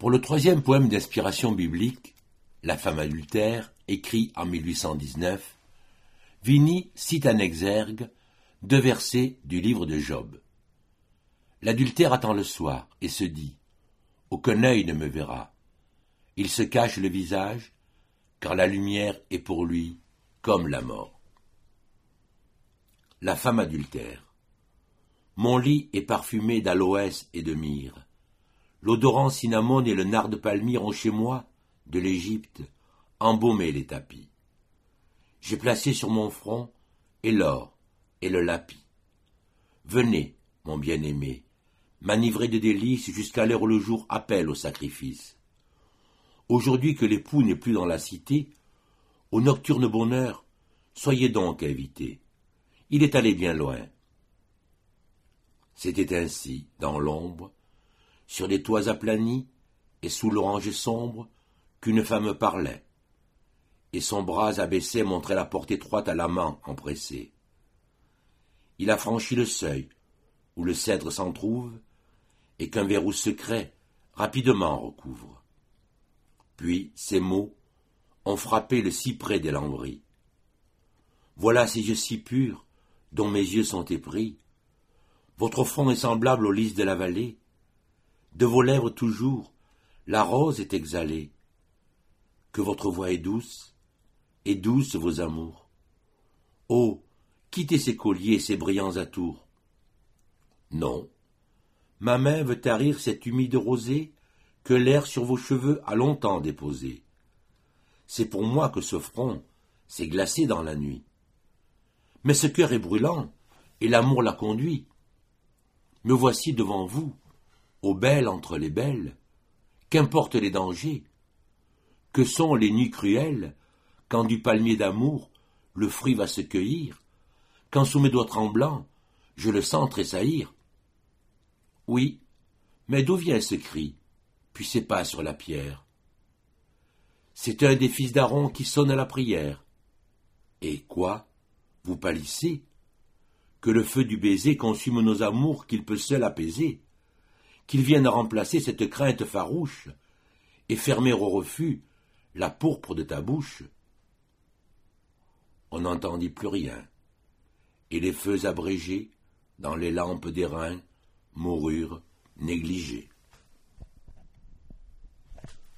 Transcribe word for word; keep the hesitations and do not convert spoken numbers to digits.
Pour le troisième poème d'inspiration biblique, La femme adultère, écrit en mille huit cent dix-neuf, Vigny cite en exergue deux versets du livre de Job. L'adultère attend le soir et se dit « Aucun œil ne me verra ». Il se cache le visage, car la lumière est pour lui comme la mort. La femme adultère. Mon lit est parfumé d'aloès et de myrrhe. L'odorant cinnamone et le nard de palmyre ont chez moi, de l'Égypte, embaumé les tapis. J'ai placé sur mon front et l'or et le lapis. Venez, mon bien-aimé, m'enivrer de délices jusqu'à l'heure où le jour appelle au sacrifice. Aujourd'hui que l'époux n'est plus dans la cité, au nocturne bonheur, soyez donc invités. Il est allé bien loin. C'était ainsi, dans l'ombre, sur des toits aplanis et sous l'orange sombre, qu'une femme parlait, et son bras abaissé montrait la porte étroite à l'amant empressé. Il a franchi le seuil, où le cèdre s'en trouve, et qu'un verrou secret rapidement recouvre. Puis ces mots ont frappé le cyprès des lambris. Voilà ces yeux si purs, dont mes yeux sont épris. Votre front est semblable aux lys de la vallée. De vos lèvres toujours, la rose est exhalée. Que votre voix est douce, et douces vos amours. Oh, quittez ces colliers et ces brillants atours. Non, ma main veut tarir cette humide rosée que l'air sur vos cheveux a longtemps déposée. C'est pour moi que ce front s'est glacé dans la nuit. Mais ce cœur est brûlant, et l'amour l'a conduit. Me voici devant vous, ô belle entre les belles. Qu'importent les dangers? Que sont les nuits cruelles, quand du palmier d'amour le fruit va se cueillir, quand sous mes doigts tremblants je le sens tressaillir? Oui, mais d'où vient ce cri, puis c'est pas sur la pierre? C'est un des fils d'Aaron qui sonne à la prière. Et quoi? Vous pâlissez? Que le feu du baiser consume nos amours qu'il peut seul apaiser, qu'il vienne remplacer cette crainte farouche et fermer au refus la pourpre de ta bouche. On n'entendit plus rien, et les feux abrégés, dans les lampes d'airain, moururent négligés.